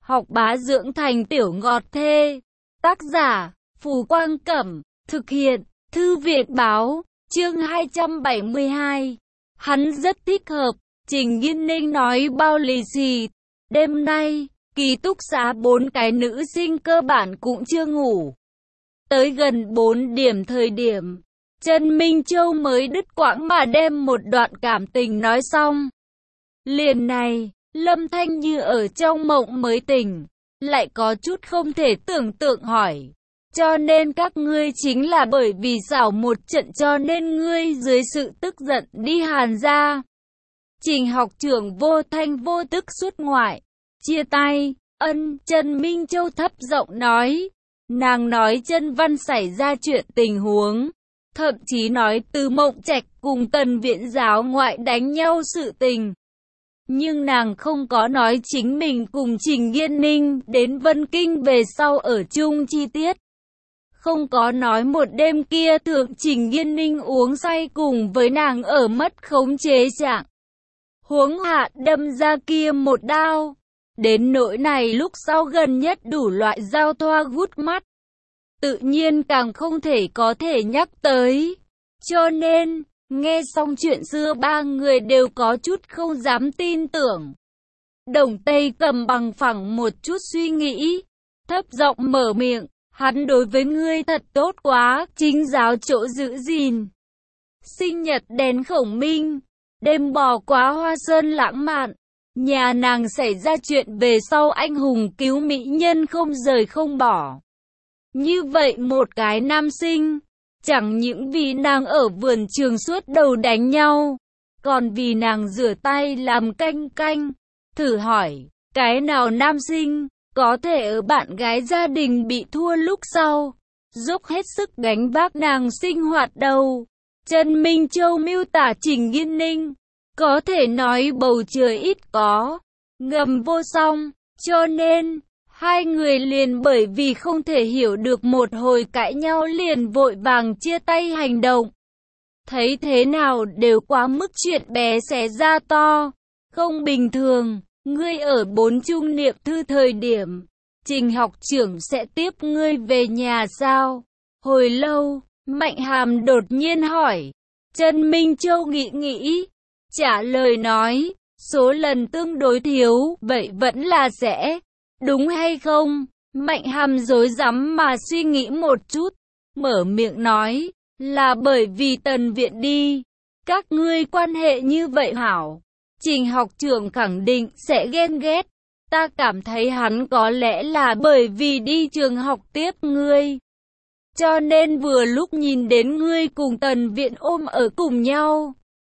học bá dưỡng thành tiểu ngọt thê. Tác giả, Phù Quang Cẩm, thực hiện, Thư viện Báo, chương 272. Hắn rất thích hợp, Trình Nghiên Ninh nói bao lì xì. Đêm nay, ký túc xá 4 cái nữ sinh cơ bản cũng chưa ngủ. Tới gần 4 điểm thời điểm, Trần Minh Châu mới đứt quãng mà đem một đoạn cảm tình nói xong. Liền này, Lâm Thanh như ở trong mộng mới tỉnh, lại có chút không thể tưởng tượng hỏi. Cho nên các ngươi chính là bởi vì xảo một trận cho nên ngươi dưới sự tức giận đi Hàn gia. Trình học trưởng vô thanh vô tức xuất ngoại, chia tay, Trần Minh Châu thấp giọng nói. Nàng nói Chân Văn xảy ra chuyện tình huống, thậm chí nói Từ Mộng Trạch cùng Tần Viễn giáo ngoại đánh nhau sự tình. Nhưng nàng không có nói chính mình cùng Trình Nghiên Ninh đến Vân Kinh về sau ở chung chi tiết. Không có nói một đêm kia thượng Trình Nghiên Ninh uống say cùng với nàng ở mất khống chế trạng. Huống hạ đâm ra kia một đao. Đến nỗi này lúc sau gần nhất đủ loại giao thoa gút mắt. Tự nhiên càng không thể có thể nhắc tới. Cho nên, nghe xong chuyện xưa ba người đều có chút không dám tin tưởng. Đồng Tây Cầm bằng phẳng một chút suy nghĩ, thấp giọng mở miệng, hắn đối với ngươi thật tốt quá, chính giáo chỗ giữ gìn. Sinh nhật đèn khổng minh, đêm bò quá hoa sơn lãng mạn, nhà nàng xảy ra chuyện về sau anh hùng cứu mỹ nhân không rời không bỏ. Như vậy một cái nam sinh, chẳng những vì nàng ở vườn trường suốt đầu đánh nhau, còn vì nàng rửa tay làm canh canh. Thử hỏi, cái nào nam sinh có thể ở bạn gái gia đình bị thua lúc sau, dốc hết sức gánh vác nàng sinh hoạt đâu. Trần Minh Châu miêu tả Trình Nghiên Ninh, có thể nói bầu trời ít có, ngầm vô song, cho nên hai người liền bởi vì không thể hiểu được một hồi cãi nhau liền vội vàng chia tay hành động. Thấy thế nào đều quá mức chuyện bé xé ra to, không bình thường. Ngươi ở 4 trung niệm thư thời điểm, Trình học trưởng sẽ tiếp ngươi về nhà sao? Hồi lâu, Mạnh Hàm đột nhiên hỏi. Trần Minh Châu nghĩ, trả lời nói, số lần tương đối thiếu, vậy vẫn là sẽ. Đúng hay không? Mạnh Hàm rối rắm mà suy nghĩ một chút, mở miệng nói, là bởi vì Tần Viện đi. Các ngươi quan hệ như vậy hảo. Trình học trưởng khẳng định sẽ ghen ghét. Ta cảm thấy hắn có lẽ là bởi vì đi trường học tiếp ngươi. Cho nên vừa lúc nhìn đến ngươi cùng Tần Viện ôm ở cùng nhau,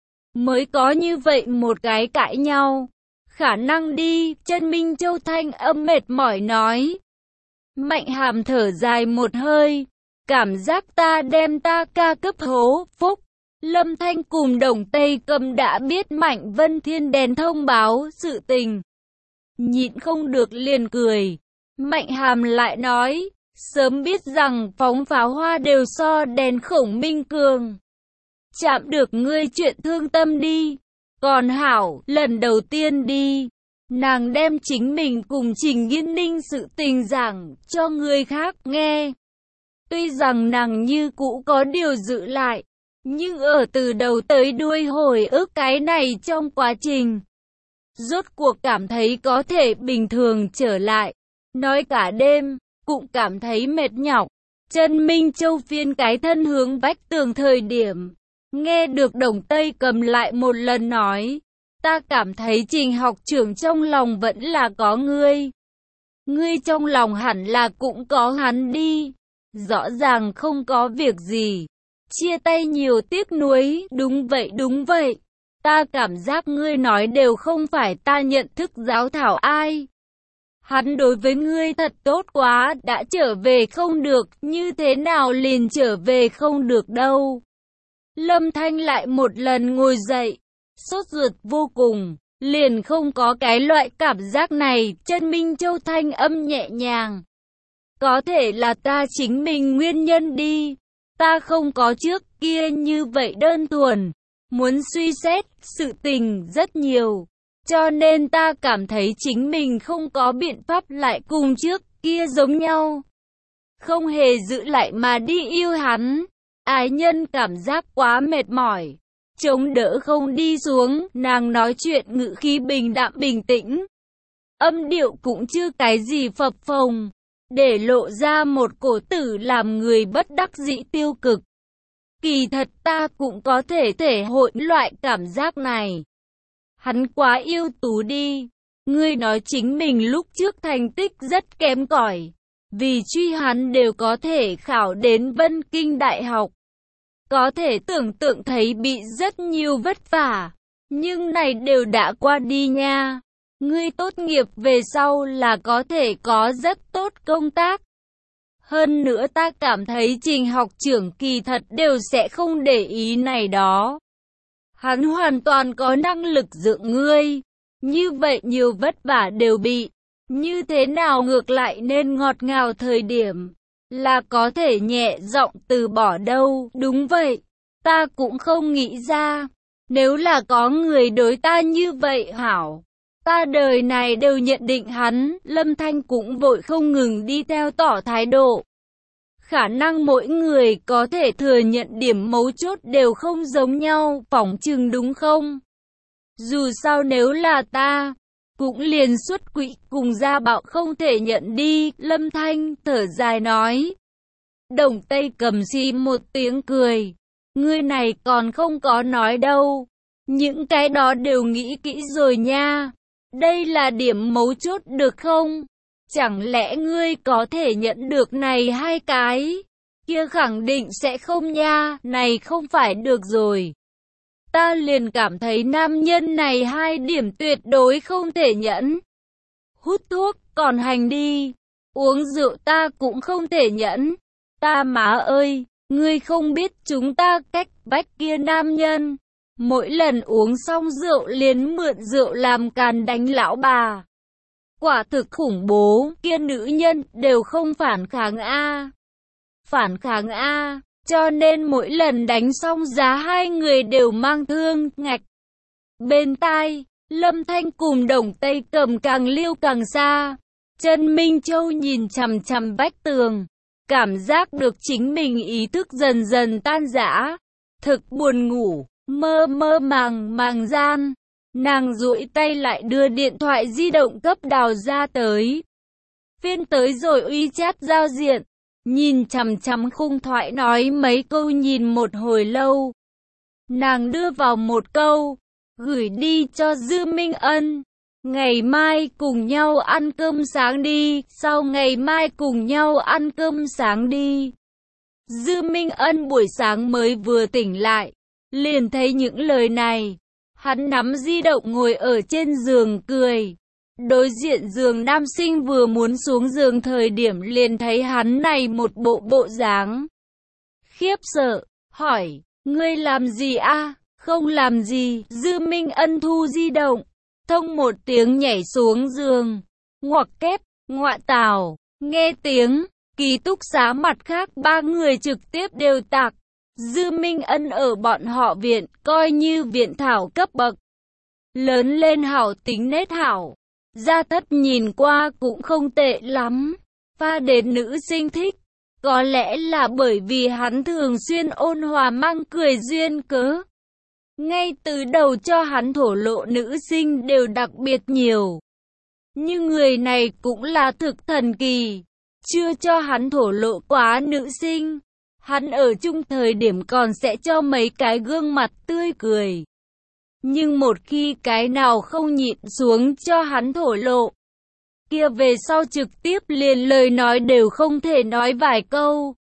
mới có như vậy một cái cãi nhau. Khả năng đi, Trần Minh Châu thanh âm mệt mỏi nói. Mạnh Hàm thở dài một hơi, cảm giác ta đem ta ca cấp hố, phúc. Lâm Thanh cùng Đồng Tây Cầm đã biết Mạnh Vân Thiên đèn thông báo sự tình. Nhịn không được liền cười. Mạnh Hàm lại nói, sớm biết rằng phóng pháo hoa đều so đèn khổng minh cường. Chạm được ngươi chuyện thương tâm đi. Còn hảo, lần đầu tiên đi, nàng đem chính mình cùng Trình Nghiên Ninh sự tình giảng cho người khác nghe. Tuy rằng nàng như cũ có điều giữ lại, nhưng ở từ đầu tới đuôi hồi ức cái này trong quá trình, rốt cuộc cảm thấy có thể bình thường trở lại. Nói cả đêm, cũng cảm thấy mệt nhọc. Trần Minh Châu phiên cái thân hướng vách tường thời điểm, nghe được Đồng Tây Cầm lại một lần nói, ta cảm thấy Trình học trưởng trong lòng vẫn là có ngươi. Ngươi trong lòng hẳn là cũng có hắn đi. Rõ ràng không có việc gì. Chia tay nhiều tiếc nuối, đúng vậy. Ta cảm giác ngươi nói đều không phải ta nhận thức giáo thảo ai. Hắn đối với ngươi thật tốt quá, đã trở về không được, như thế nào liền trở về không được đâu. Lâm Thanh lại một lần ngồi dậy, sốt ruột vô cùng, liền không có cái loại cảm giác này. Trần Minh Châu thanh âm nhẹ nhàng. Có thể là ta chính mình nguyên nhân đi, ta không có trước kia như vậy đơn thuần, muốn suy xét, sự tình rất nhiều. Cho nên ta cảm thấy chính mình không có biện pháp lại cùng trước kia giống nhau. Không hề giữ lại mà đi yêu hắn. Ái nhân cảm giác quá mệt mỏi, chống đỡ không đi xuống, nàng nói chuyện ngữ khí bình đạm bình tĩnh. Âm điệu cũng chưa cái gì phập phồng, để lộ ra một cổ tử làm người bất đắc dĩ tiêu cực. Kỳ thật ta cũng có thể hội loại cảm giác này. Hắn quá yêu tú đi. Ngươi nói chính mình lúc trước thành tích rất kém cỏi, vì truy hắn đều có thể khảo đến Vân Kinh Đại học. Có thể tưởng tượng thấy bị rất nhiều vất vả, nhưng này đều đã qua đi nha. Ngươi tốt nghiệp về sau là có thể có rất tốt công tác. Hơn nữa ta cảm thấy Trình học trưởng kỳ thật đều sẽ không để ý này đó. Hắn hoàn toàn có năng lực dưỡng ngươi. Như vậy nhiều vất vả đều bị. Như thế nào ngược lại nên ngọt ngào thời điểm là có thể nhẹ giọng từ bỏ đâu. Đúng vậy, ta cũng không nghĩ ra. Nếu là có người đối ta như vậy hảo, ta đời này đều nhận định hắn. Lâm Thanh cũng vội không ngừng đi theo tỏ thái độ. Khả năng mỗi người có thể thừa nhận điểm mấu chốt đều không giống nhau, phỏng chừng đúng không? Dù sao nếu là ta, cũng liền xuất quỹ cùng gia bạo không thể nhận đi. Lâm Thanh thở dài nói. Đồng Tây Cầm xì một tiếng cười. Ngươi này còn không có nói đâu. Những cái đó đều nghĩ kỹ rồi nha. Đây là điểm mấu chốt được không? Chẳng lẽ ngươi có thể nhận được này hai cái? Kia khẳng định sẽ không nha, này không phải được rồi. Ta liền cảm thấy nam nhân này hai điểm tuyệt đối không thể nhẫn. Hút thuốc, còn hành đi. Uống rượu ta cũng không thể nhẫn. Ta má ơi, ngươi không biết chúng ta cách bách kia nam nhân. Mỗi lần uống xong rượu liền mượn rượu làm càn đánh lão bà. Quả thực khủng bố, kia nữ nhân đều không phản kháng a. Phản kháng a, cho nên mỗi lần đánh xong giá hai người đều mang thương, ngạch. Bên tai, Lâm Thanh cùng Đồng Tây Cầm càng liêu càng xa. Trần Minh Châu nhìn chằm chằm vách tường, cảm giác được chính mình ý thức dần dần tan rã. Thực buồn ngủ, mơ mơ màng màng gian. Nàng duỗi tay lại đưa điện thoại di động cấp Đào ra tới. Phiên tới rồi WeChat giao diện, nhìn chằm chằm khung thoại nói mấy câu nhìn một hồi lâu. Nàng đưa vào một câu, gửi đi cho Dư Minh Ân. Ngày mai cùng nhau ăn cơm sáng đi, sau ngày mai cùng nhau ăn cơm sáng đi. Dư Minh Ân buổi sáng mới vừa tỉnh lại, liền thấy những lời này. Hắn nắm di động ngồi ở trên giường cười. Đối diện giường nam sinh vừa muốn xuống giường thời điểm liền thấy hắn này một bộ dáng. Khiếp sợ, hỏi, ngươi làm gì a? Không làm gì. Dư Minh Ân thu di động, thông một tiếng nhảy xuống giường. Ngoặc kép, ngoạ tào, nghe tiếng, ký túc xá mặt khác ba người trực tiếp đều tạc. Dư Minh Ân ở bọn họ viện, coi như viện thảo cấp bậc. Lớn lên hảo tính nết hảo. Gia thất nhìn qua cũng không tệ lắm. Pha đến nữ sinh thích. Có lẽ là bởi vì hắn thường xuyên ôn hòa mang cười duyên cớ. Ngay từ đầu cho hắn thổ lộ nữ sinh đều đặc biệt nhiều. Nhưng người này cũng là thực thần kỳ. Chưa cho hắn thổ lộ quá nữ sinh. Hắn ở chung thời điểm còn sẽ cho mấy cái gương mặt tươi cười. Nhưng một khi cái nào không nhịn xuống cho hắn thổ lộ, kia về sau trực tiếp liền lời nói đều không thể nói vài câu.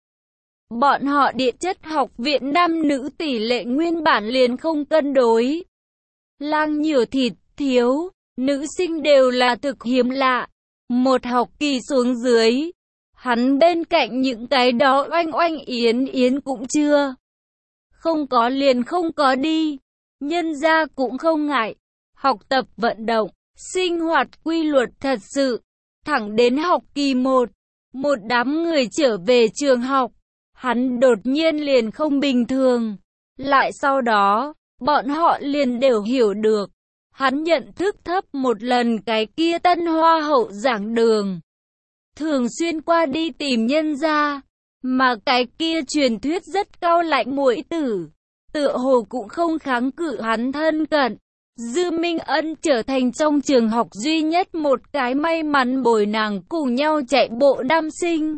Bọn họ địa chất học viện nam nữ tỷ lệ nguyên bản liền không cân đối. Lang nhiều thịt thiếu, nữ sinh đều là thực hiếm lạ. Một học kỳ xuống dưới, hắn bên cạnh những cái đó oanh oanh yến yến cũng chưa. Không có liền không có đi. Nhân gia cũng không ngại. Học tập vận động, sinh hoạt quy luật thật sự. Thẳng đến học kỳ 1, một đám người trở về trường học. Hắn đột nhiên liền không bình thường. Lại sau đó, bọn họ liền đều hiểu được. Hắn nhận thức thấp một lần cái kia tân hoa hậu giảng đường, thường xuyên qua đi tìm nhân gia, mà cái kia truyền thuyết rất cao lạnh muội tử, tựa hồ cũng không kháng cự hắn thân cận. Dư Minh Ân trở thành trong trường học duy nhất một cái may mắn bồi nàng cùng nhau chạy bộ nam sinh.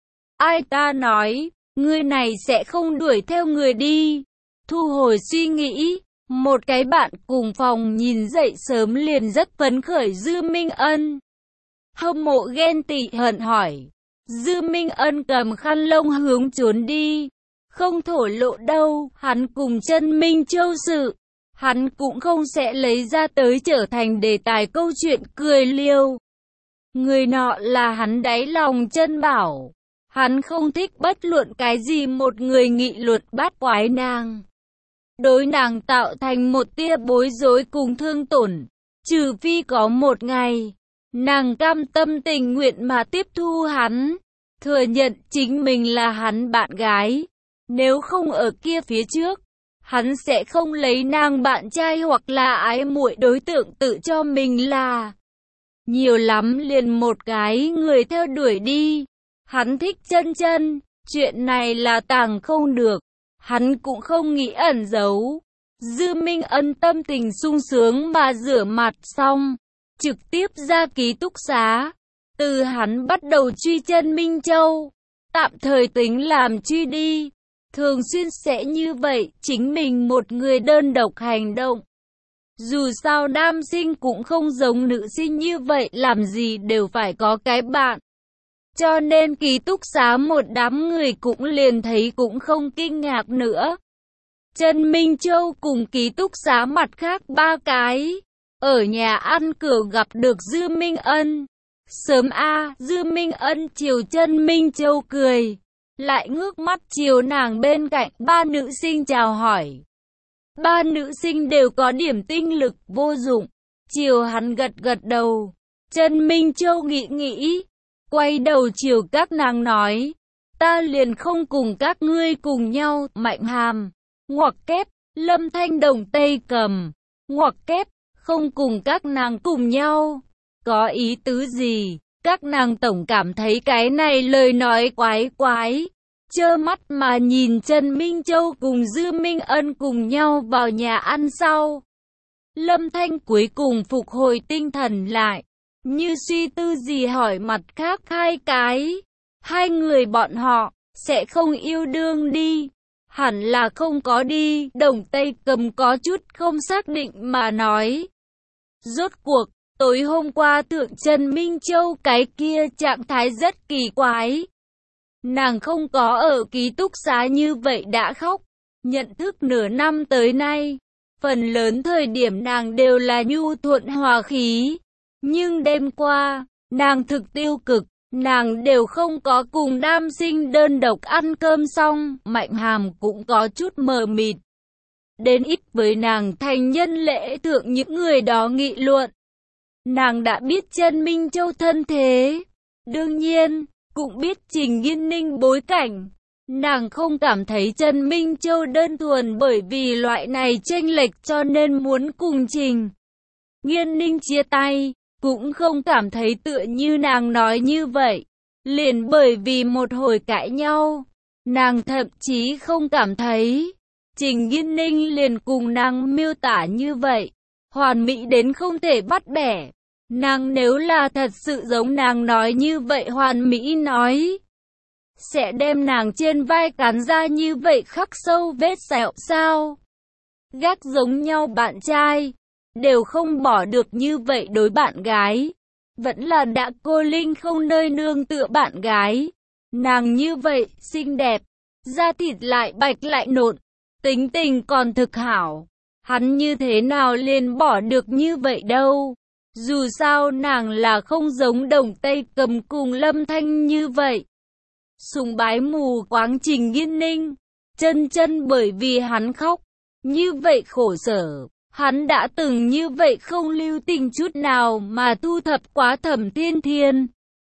Ai ta nói, người này sẽ không đuổi theo người đi. Thu hồi suy nghĩ, một cái bạn cùng phòng nhìn dậy sớm liền rất phấn khởi Dư Minh Ân. Hâm mộ ghen tị hận hỏi. Dư Minh Ân cầm khăn lông hướng trốn đi. Không thổ lộ đâu, hắn cùng Chân Minh Châu sự. Hắn cũng không sẽ lấy ra tới trở thành đề tài câu chuyện cười liêu. Người nọ là hắn đáy lòng chân bảo. Hắn không thích bất luận cái gì một người nghị luận bát quái nàng. Đối nàng tạo thành một tia bối rối cùng thương tổn. Trừ phi có một ngày, nàng cam tâm tình nguyện mà tiếp thu hắn. Thừa nhận chính mình là hắn bạn gái. Nếu không ở kia phía trước, hắn sẽ không lấy nàng bạn trai hoặc là ái muội đối tượng tự cho mình là. Nhiều lắm liền một cái người theo đuổi đi. Hắn thích Chân Chân, chuyện này là tàng không được. Hắn cũng không nghĩ ẩn giấu. Dư Minh Ân tâm tình sung sướng mà rửa mặt xong, trực tiếp ra ký túc xá. Từ hắn bắt đầu truy Chân Minh Châu, tạm thời tính làm truy đi. Thường xuyên sẽ như vậy, chính mình một người đơn độc hành động. Dù sao nam sinh cũng không giống nữ sinh như vậy, làm gì đều phải có cái bạn. Cho nên ký túc xá một đám người cũng liền thấy cũng không kinh ngạc nữa. Chân Minh Châu cùng ký túc xá mặt khác ba cái, ở nhà ăn cửa gặp được Dư Minh Ân. Sớm Dư Minh Ân chiều Chân Minh Châu cười, lại ngước mắt chiều nàng bên cạnh ba nữ sinh chào hỏi. Ba nữ sinh đều có điểm tinh lực vô dụng, chiều hắn gật gật đầu. Chân Minh Châu nghĩ, quay đầu chiều các nàng nói, ta liền không cùng các ngươi cùng nhau. Mạnh Hàm, ngoặc kép, Lâm Thanh Đồng Tây Cầm, ngoặc kép, không cùng các nàng cùng nhau. Có ý tứ gì? Các nàng tổng cảm thấy cái này lời nói quái quái. Trơ mắt mà nhìn Trần Minh Châu cùng Dư Minh Ân cùng nhau vào nhà ăn sau. Lâm Thanh cuối cùng phục hồi tinh thần lại, như suy tư gì hỏi mặt khác hai cái. Hai người bọn họ sẽ không yêu đương đi. Hẳn là không có đi. Đồng Tây Cầm có chút không xác định mà nói. Rốt cuộc, tối hôm qua thượng Trần Minh Châu cái kia trạng thái rất kỳ quái. Nàng không có ở ký túc xá như vậy đã khóc. Nhận thức nửa năm tới nay, phần lớn thời điểm nàng đều là nhu thuận hòa khí. Nhưng đêm qua, nàng thực tiêu cực, nàng đều không có cùng nam sinh đơn độc ăn cơm xong. Mạnh Hàm cũng có chút mờ mịt. Đến ít với nàng thành nhân lễ thượng những người đó nghị luận. Nàng đã biết Chân Minh Châu thân thế. Đương nhiên, cũng biết Trình Nghiên Ninh bối cảnh. Nàng không cảm thấy Chân Minh Châu đơn thuần bởi vì loại này chênh lệch cho nên muốn cùng Trình Nghiên Ninh chia tay. Cũng không cảm thấy tựa như nàng nói như vậy. Liền bởi vì một hồi cãi nhau. Nàng thậm chí không cảm thấy Trình Nghiên Ninh liền cùng nàng miêu tả như vậy. Hoàn mỹ đến không thể bắt bẻ. Nàng nếu là thật sự giống nàng nói như vậy hoàn mỹ nói, sẽ đem nàng trên vai cắn ra như vậy khắc sâu vết sẹo sao? Gác giống nhau bạn trai, đều không bỏ được như vậy đối bạn gái. Vẫn là đã cô linh không nơi nương tựa bạn gái. Nàng như vậy, xinh đẹp, da thịt lại bạch lại nộn, tính tình còn thực hảo. Hắn như thế nào liền bỏ được như vậy đâu? Dù sao nàng là không giống Đồng Tây Cầm cùng Lâm Thanh như vậy. Sùng bái mù quáng Trình Nghiên Ninh. Chân Chân bởi vì hắn khóc, như vậy khổ sở. Hắn đã từng như vậy không lưu tình chút nào mà thu thập quá Thẩm Thiên Thiên.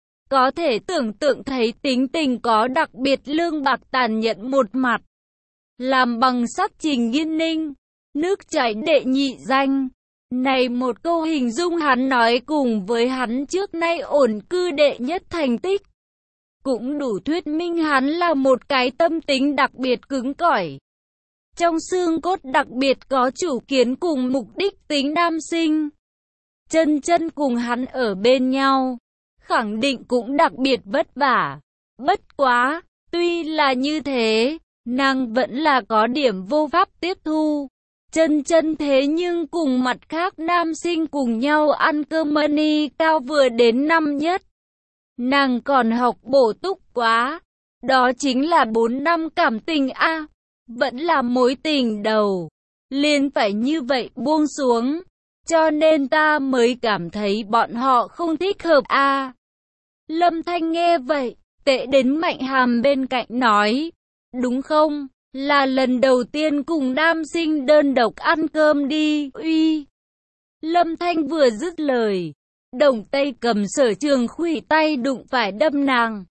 Có thể tưởng tượng thấy tính tình có đặc biệt lương bạc tàn nhẫn một mặt. Làm bằng sắt Trình Nghiên Ninh, nước chảy đệ nhị danh. Này một câu hình dung hắn nói cùng với hắn trước nay ổn cư đệ nhất thành tích. Cũng đủ thuyết minh hắn là một cái tâm tính đặc biệt cứng cỏi. Trong xương cốt đặc biệt có chủ kiến cùng mục đích tính nam sinh. Chân chân cùng hắn ở bên nhau, khẳng định cũng đặc biệt vất vả. Bất quá, tuy là như thế, nàng vẫn là có điểm vô pháp tiếp thu. Chân chân thế nhưng cùng mặt khác nam sinh cùng nhau ăn cơm money cao vừa đến năm nhất. Nàng còn học bổ túc quá. Đó chính là 4 năm cảm tình a, vẫn là mối tình đầu. Liền phải như vậy buông xuống. Cho nên ta mới cảm thấy bọn họ không thích hợp a. Lâm Thanh nghe vậy, tệ đến Mạnh Hàm bên cạnh nói. Đúng không? Là lần đầu tiên cùng nam sinh đơn độc ăn cơm đi, uy. Lâm Thanh vừa dứt lời, đồng tay cầm Sở Trường khuỷu tay đụng phải đâm nàng.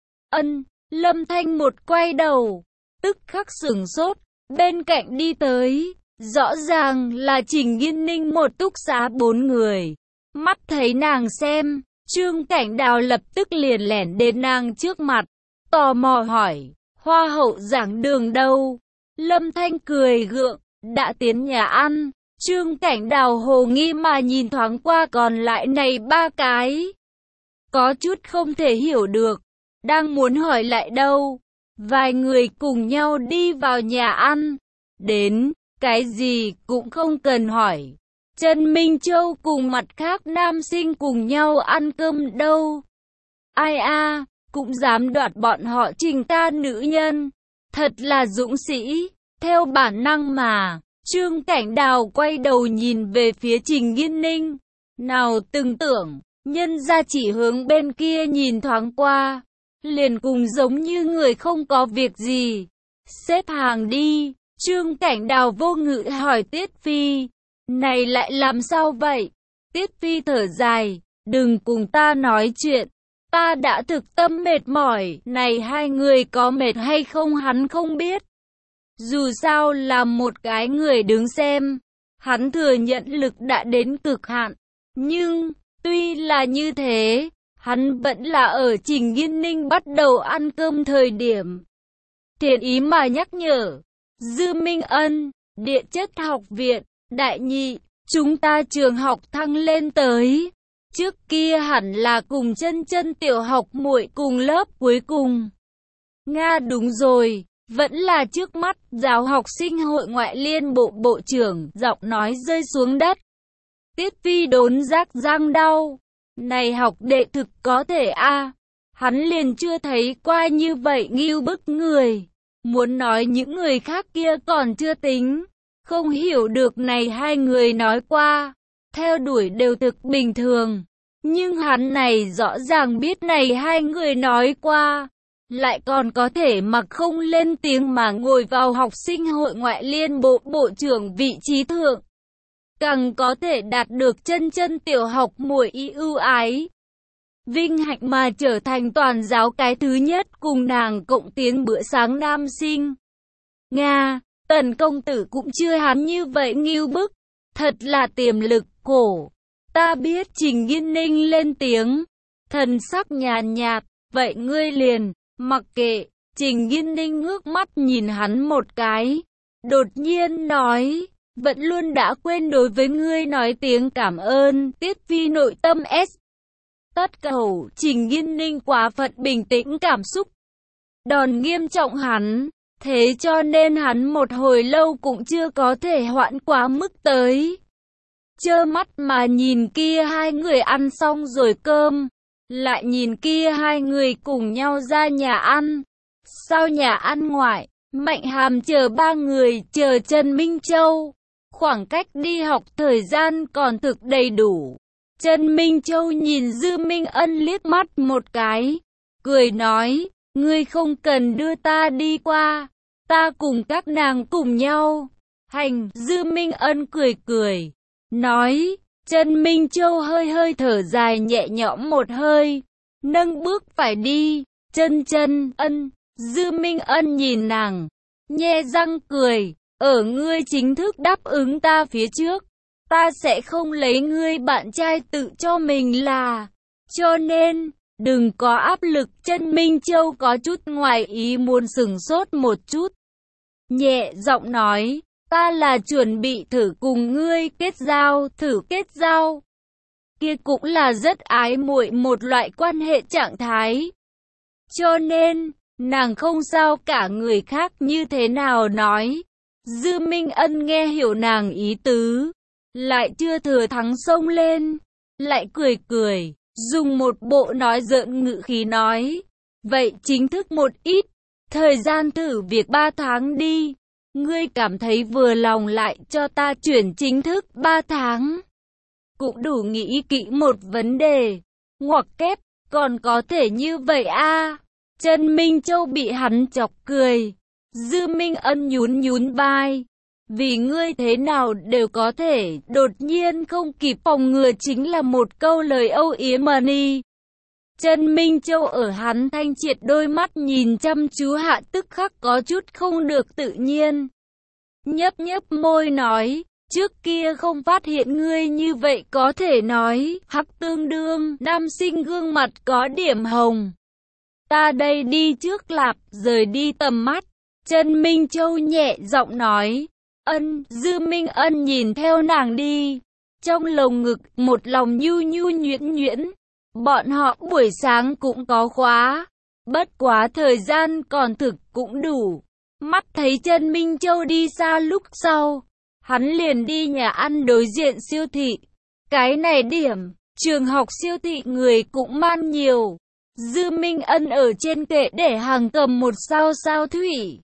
Lâm Thanh một quay đầu, tức khắc sửng sốt, bên cạnh đi tới, rõ ràng là Trình Nghiên Ninh một túc xá 4 người. Mắt thấy nàng xem, Trương Cảnh Đào lập tức liền lẻn đến nàng trước mặt, tò mò hỏi, Hoa hậu giảng đường đâu? Lâm Thanh cười gượng, đã tiến nhà ăn. Trương Cảnh Đào hồ nghi mà nhìn thoáng qua còn lại này 3 cái. Có chút không thể hiểu được, đang muốn hỏi lại đâu. Vài người cùng nhau đi vào nhà ăn. Đến, cái gì cũng không cần hỏi. Trần Minh Châu cùng mặt khác nam sinh cùng nhau ăn cơm đâu. Ai a, cũng dám đoạt bọn họ Trình ca nữ nhân. Thật là dũng sĩ, theo bản năng mà. Trương Cảnh Đào quay đầu nhìn về phía Trình Nghiên Ninh. Nào từng tưởng, nhân ra chỉ hướng bên kia nhìn thoáng qua. Liền cùng giống như người không có việc gì. Xếp hàng đi. Trương Cảnh Đào vô ngữ hỏi Tiết Phi. Này lại làm sao vậy? Tiết Phi thở dài. Đừng cùng ta nói chuyện. Ta đã thực tâm mệt mỏi. Này hai người có mệt hay không hắn không biết. Dù sao là một cái người đứng xem. Hắn thừa nhận lực đã đến cực hạn. Nhưng, tuy là như thế, hắn vẫn là ở Trình Nghiên Ninh bắt đầu ăn cơm thời điểm. Thiện ý mà nhắc nhở. Dư Minh Ân, Địa chất học viện, đại nhị, chúng ta trường học thăng lên tới. Trước kia hẳn là cùng chân chân tiểu học muội cùng lớp cuối cùng. Nga đúng rồi, vẫn là trước mắt giáo học sinh hội ngoại liên bộ bộ trưởng, giọng nói rơi xuống đất. Tiết Phi đốn giác răng đau. Này học đệ thực có thể a, hắn liền chưa thấy qua như vậy ngưu bức người. Muốn nói những người khác kia còn chưa tính. Không hiểu được này hai người nói qua. Theo đuổi đều thực bình thường. Nhưng hắn này rõ ràng biết này hai người nói qua. Lại còn có thể mặc không lên tiếng mà ngồi vào học sinh hội ngoại liên bộ bộ trưởng vị trí thượng. Càng có thể đạt được chân chân tiểu học muội y ưu ái. Vinh hạnh mà trở thành toàn giáo cái thứ nhất cùng nàng cộng tiến bữa sáng nam sinh. Nga, Tần công tử cũng chưa hắn như vậy ngưu bức. Thật là tiềm lực cổ. Ta biết Trình Nghiên Ninh lên tiếng. Thần sắc nhàn nhạt, vậy ngươi liền, mặc kệ. Trình Nghiên Ninh ngước mắt nhìn hắn một cái. Đột nhiên nói, vẫn luôn đã quên đối với ngươi nói tiếng cảm ơn. Tiết Phi nội tâm S. Tất cầu, Trình Nghiên Ninh quá phận bình tĩnh cảm xúc. Đòn nghiêm trọng hắn. Thế cho nên hắn một hồi lâu cũng chưa có thể hoãn quá mức tới. Trơ mắt mà nhìn kia hai người ăn xong rồi cơm. Lại nhìn kia hai người cùng nhau ra nhà ăn. Sau nhà ăn ngoại, Mạnh Hàm chờ 3 người chờ Trần Minh Châu. Khoảng cách đi học thời gian còn thực đầy đủ. Trần Minh Châu nhìn Dư Minh Ân liếc mắt một cái. Cười nói, ngươi không cần đưa ta đi qua. Ta cùng các nàng cùng nhau. Hành, Dư Minh Ân cười cười. Nói, Trần Minh Châu hơi hơi thở dài nhẹ nhõm một hơi. Nâng bước phải đi. Chân Ân. Dư Minh Ân nhìn nàng. Nhe răng cười. Ở ngươi chính thức đáp ứng ta phía trước. ta sẽ không lấy ngươi bạn trai tự cho mình là. Cho nên, đừng có áp lực. Chân Minh Châu có chút ngoài ý muốn sửng sốt một chút. Nhẹ giọng nói, ta là chuẩn bị thử cùng ngươi kết giao, thử kết giao. Kia cũng là rất ái muội một loại quan hệ trạng thái. Cho nên, nàng không sao cả người khác như thế nào nói. Dư Minh Ân nghe hiểu nàng ý tứ, lại chưa thừa thắng xông lên, lại cười cười, dùng một bộ nói giỡn ngữ khí nói, vậy chính thức một ít, thời gian thử việc 3 tháng đi, ngươi cảm thấy vừa lòng lại cho ta chuyển chính thức 3 tháng. Cũng đủ nghĩ kỹ một vấn đề, ngoặc kép, còn có thể như vậy a? Chân Minh Châu bị hắn chọc cười. Dư Minh Ân nhún nhún vai. Vì ngươi thế nào đều có thể, đột nhiên không kịp phòng ngừa chính là một câu lời âu yếm mà ni. Chân Minh Châu ở hắn thanh triệt đôi mắt nhìn chăm chú hạ tức khắc có chút không được tự nhiên. Nhấp nhấp môi nói, trước kia không phát hiện ngươi như vậy có thể nói, hắc tương đương, nam sinh gương mặt có điểm hồng. Ta đây đi trước lạp, rời đi tầm mắt. Chân Minh Châu nhẹ giọng nói. Ân, Dư Minh Ân nhìn theo nàng đi. Trong lồng ngực, một lòng nhu nhu nhuyễn nhuyễn. Bọn họ buổi sáng cũng có khóa. Bất quá thời gian còn thực cũng đủ. Mắt thấy Chân Minh Châu đi xa lúc sau. Hắn liền đi nhà ăn đối diện siêu thị. Cái này điểm, trường học siêu thị người cũng man nhiều. Dư Minh Ân ở trên kệ để hàng cầm một sao sao thủy.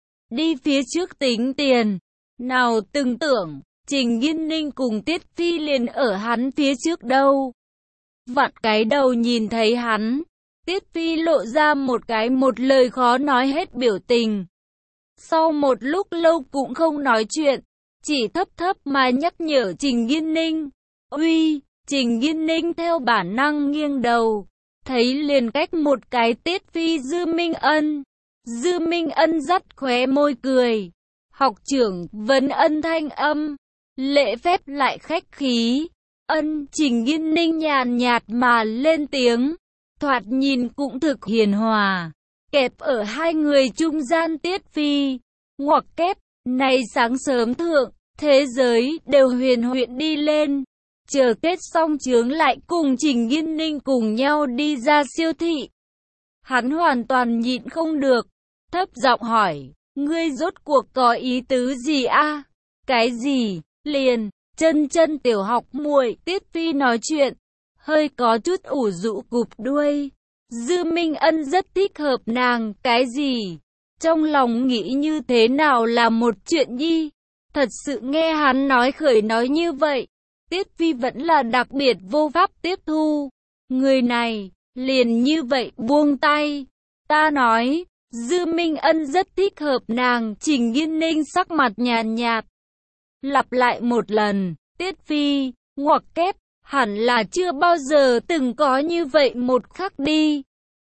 Đi phía trước tính tiền. Nào từng tưởng, Trình Nghiên Ninh cùng Tiết Phi liền ở hắn phía trước đâu. Vặn cái đầu nhìn thấy hắn. Tiết Phi lộ ra một lời khó nói hết biểu tình. Sau một lúc lâu cũng không nói chuyện. Chỉ thấp thấp mà nhắc nhở Trình Nghiên Ninh. Uy, Trình Nghiên Ninh theo bản năng nghiêng đầu. Thấy liền cách một cái Tiết Phi Dư Minh Ân. Dư Minh Ân dắt khóe môi cười. Học trưởng vấn ân thanh âm. Lễ phép lại khách khí. Ân, Trình Nghiên Ninh nhàn nhạt mà lên tiếng. Thoạt nhìn cũng thực hiền hòa. Kẹp ở hai người trung gian Tiết Phi. Ngoặc kép, này sáng sớm thượng, thế giới đều huyền huyễn đi lên. Chờ kết xong chướng lại cùng Trình Nghiên Ninh cùng nhau đi ra siêu thị. Hắn hoàn toàn nhịn không được, thấp giọng hỏi, ngươi rốt cuộc có ý tứ gì a? Cái gì? Liền, chân tiểu học muội. Tiết Phi nói chuyện, hơi có chút ủ rũ cụp đuôi. Dư Minh Ân rất thích hợp nàng, cái gì? Trong lòng nghĩ như thế nào là một chuyện nhi. Thật sự nghe hắn nói khởi nói như vậy. Tiết Phi vẫn là đặc biệt vô pháp tiếp thu. Người này, liền như vậy buông tay. Ta nói, Dư Minh Ân rất thích hợp nàng. Trình Nghiên Ninh sắc mặt nhàn nhạt. Lặp lại một lần, Tiết Phi, ngoặc kép, hẳn là chưa bao giờ từng có như vậy một khắc đi.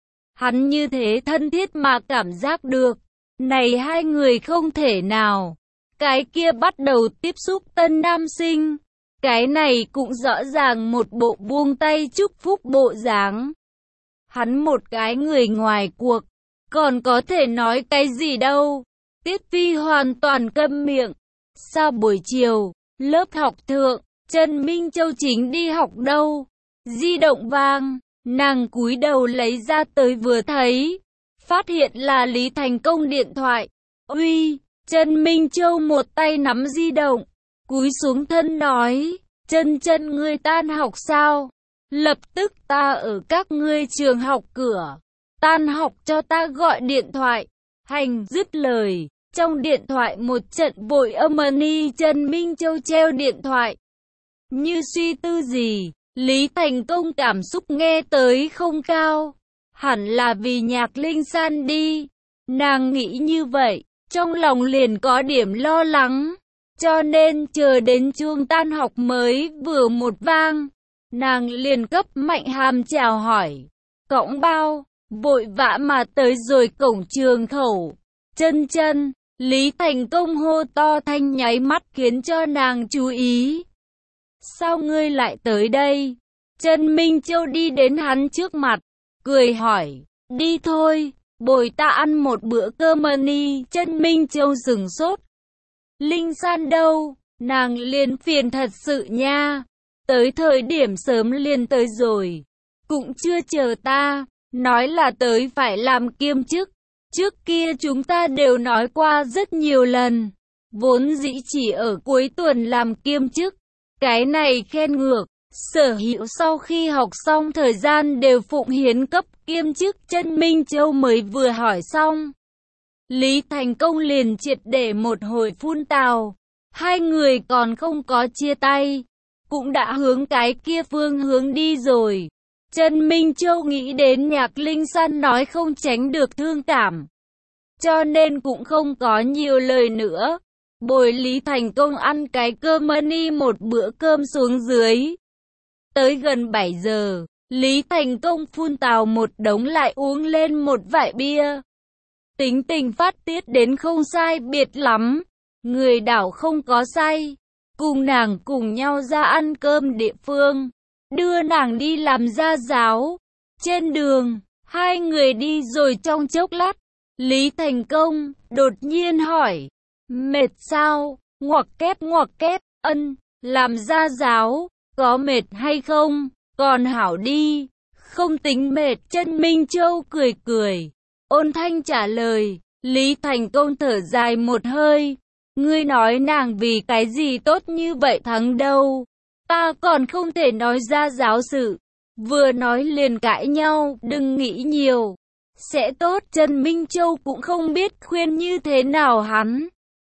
Hắn như thế thân thiết mà cảm giác được. Này hai người không thể nào. Cái kia bắt đầu tiếp xúc tân nam sinh. Cái này cũng rõ ràng một bộ buông tay chúc phúc bộ dáng. Hắn một cái người ngoài cuộc, còn có thể nói cái gì đâu. Tiết Phi hoàn toàn câm miệng. Sao buổi chiều, lớp học thượng, Trần Minh Châu chính đi học đâu. Di động vang, nàng cúi đầu lấy ra tới vừa thấy. Phát hiện là Lý Thành Công điện thoại. Uy, Trần Minh Châu một tay nắm di động. Cúi xuống thân nói, chân ngươi tan học sao? Lập tức ta ở các ngươi trường học cửa. Tan học cho ta gọi điện thoại. Hành dứt lời. Trong điện thoại một trận vội âm ni Trần Minh Châu treo điện thoại. Như suy tư gì, Lý Thành Công cảm xúc nghe tới không cao. Hẳn là vì Nhạc Linh San đi. Nàng nghĩ như vậy, trong lòng liền có điểm lo lắng. Cho nên chờ đến chuông tan học mới vừa một vang, nàng liền cấp Mạnh Hàm chào hỏi. Cõng bao, vội vã mà tới rồi cổng trường khẩu. Chân, Lý Thành Công hô to thanh nháy mắt khiến cho nàng chú ý. sao ngươi lại tới đây? Trần Minh Châu đi đến hắn trước mặt, cười hỏi, đi thôi, bồi ta ăn một bữa cơm đi. Trần Minh Châu sửng sốt. Linh San đâu? Nàng liền phiền thật sự nha. Tới thời điểm sớm liền tới rồi. Cũng chưa chờ ta. Nói là tới phải làm kiêm chức. Trước kia chúng ta đều nói qua rất nhiều lần. Vốn dĩ chỉ ở cuối tuần làm kiêm chức. Cái này khen ngược. Sở Hữu sau khi học xong thời gian đều phụng hiến cấp kiêm chức. Trần Minh Châu mới vừa hỏi xong. Lý Thành Công liền triệt để một hồi phun tào. Hai người còn không có chia tay, cũng đã hướng cái kia phương hướng đi rồi. Trần Minh Châu nghĩ đến Nhạc Linh San nói không tránh được thương cảm, cho nên cũng không có nhiều lời nữa. Bồi Lý Thành Công ăn cái cơm mani một bữa cơm xuống dưới. Tới gần 7 giờ, Lý Thành Công phun tào một đống lại uống lên một vại bia. Tính tình phát tiết đến không sai biệt lắm. Người đảo không có say. Cùng nàng cùng nhau ra ăn cơm địa phương. Đưa nàng đi làm gia giáo. Trên đường, hai người đi rồi trong chốc lát. Lý Thành Công đột nhiên hỏi. Mệt sao? Ngoặc kép, làm gia giáo, có mệt hay không? Còn hảo đi, không tính mệt. Trần Minh Châu cười cười, ôn thanh trả lời. Lý Thành Công thở dài một hơi. Ngươi nói nàng vì cái gì tốt như vậy thắng đâu? Ta còn không thể nói ra giáo sự. Vừa nói liền cãi nhau, đừng nghĩ nhiều. Sẽ tốt. Trần Minh Châu cũng không biết khuyên như thế nào hắn.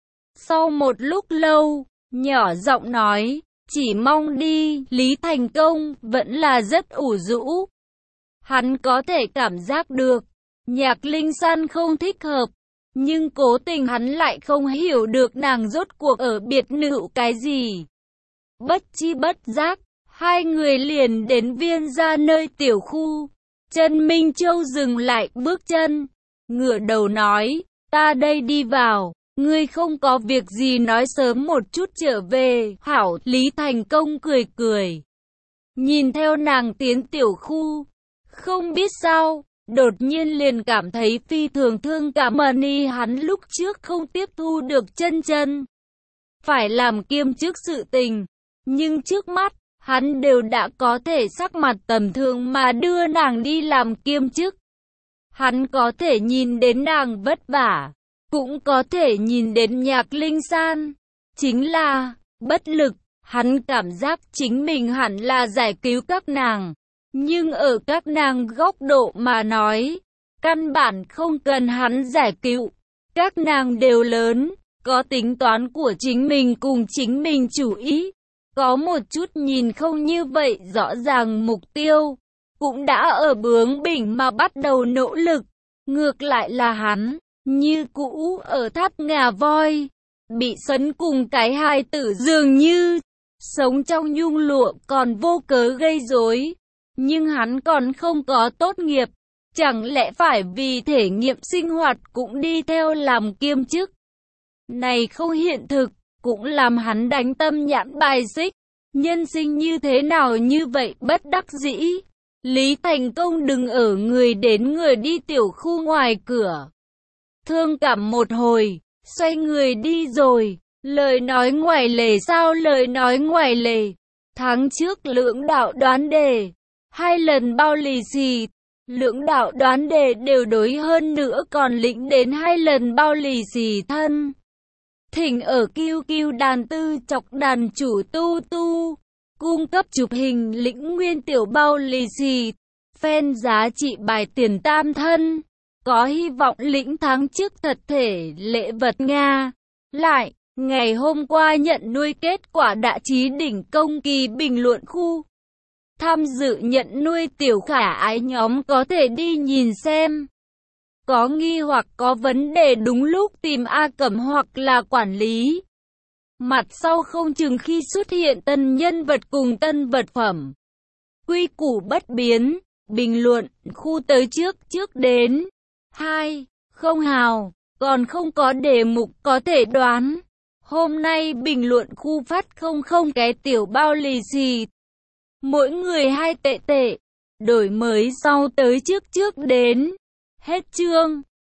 Sau một lúc lâu, nhỏ giọng nói, chỉ mong đi. Lý Thành Công vẫn là rất ủ rũ. Hắn có thể cảm giác được, Nhạc Linh San không thích hợp. Nhưng cố tình hắn lại không hiểu được nàng rốt cuộc ở biệt nữ cái gì. Bất chi bất giác, hai người liền đến Viên gia nơi tiểu khu. Trần Minh Châu dừng lại bước chân, ngửa đầu nói, ta đây đi vào, ngươi không có việc gì nói sớm một chút trở về. Hảo. Lý Thành Công cười cười, nhìn theo nàng tiến tiểu khu. Không biết sao, đột nhiên liền cảm thấy phi thường thương cảm Mani hắn lúc trước không tiếp thu được chân phải làm kiêm chức sự tình. Nhưng trước mắt, hắn đều đã có thể sắc mặt tầm thường mà đưa nàng đi làm kiêm chức. Hắn có thể nhìn đến nàng vất vả, cũng có thể nhìn đến Nhạc Linh San. Chính là, bất lực, hắn cảm giác chính mình hẳn là giải cứu các nàng. Nhưng ở các nàng góc độ mà nói, căn bản không cần hắn giải cứu. Các nàng đều lớn, có tính toán của chính mình cùng chính mình chủ ý. Có một chút nhìn không như vậy rõ ràng mục tiêu, cũng đã ở bướng bỉnh mà bắt đầu nỗ lực. Ngược lại là hắn, như cũ ở tháp ngà voi, bị sấn cùng cái hài tử dường như, sống trong nhung lụa còn vô cớ gây rối. Nhưng hắn còn không có tốt nghiệp, chẳng lẽ phải vì thể nghiệm sinh hoạt cũng đi theo làm kiêm chức? Này không hiện thực, cũng làm hắn đánh tâm nhãn bài xích. Nhân sinh như thế nào như vậy bất đắc dĩ. Lý Thành Công đứng ở người đến người đi tiểu khu ngoài cửa. Thương cảm một hồi, xoay người đi rồi. Lời nói ngoài lề sao lời nói ngoài lề. Tháng trước lưỡng đạo đoán đề, 2 lần bao lì xì. Lưỡng đạo đoán đề đều đối hơn nữa còn lĩnh đến 2 lần bao lì xì thân. Thỉnh ở QQ đàn tư chọc đàn chủ tu cung cấp chụp hình lĩnh nguyên tiểu bao lì xì. Fan giá trị bài tiền tam thân. Có hy vọng lĩnh tháng trước thật thể lễ vật Nga. Lại, ngày hôm qua nhận nuôi kết quả đã chí đỉnh công kỳ bình luận khu. Tham dự nhận nuôi tiểu khả ái nhóm có thể đi nhìn xem. Có nghi hoặc có vấn đề đúng lúc tìm A Cẩm hoặc là quản lý. Mặt sau không chừng khi xuất hiện tân nhân vật cùng tân vật phẩm. Quy củ bất biến, bình luận, khu tới trước đến. 2. Không hào, còn không có đề mục có thể đoán. Hôm nay bình luận khu phát 00 cái tiểu bao lì xì. Mỗi người 2 tệ tệ. Đổi mới sau tới trước đến. Hết chương.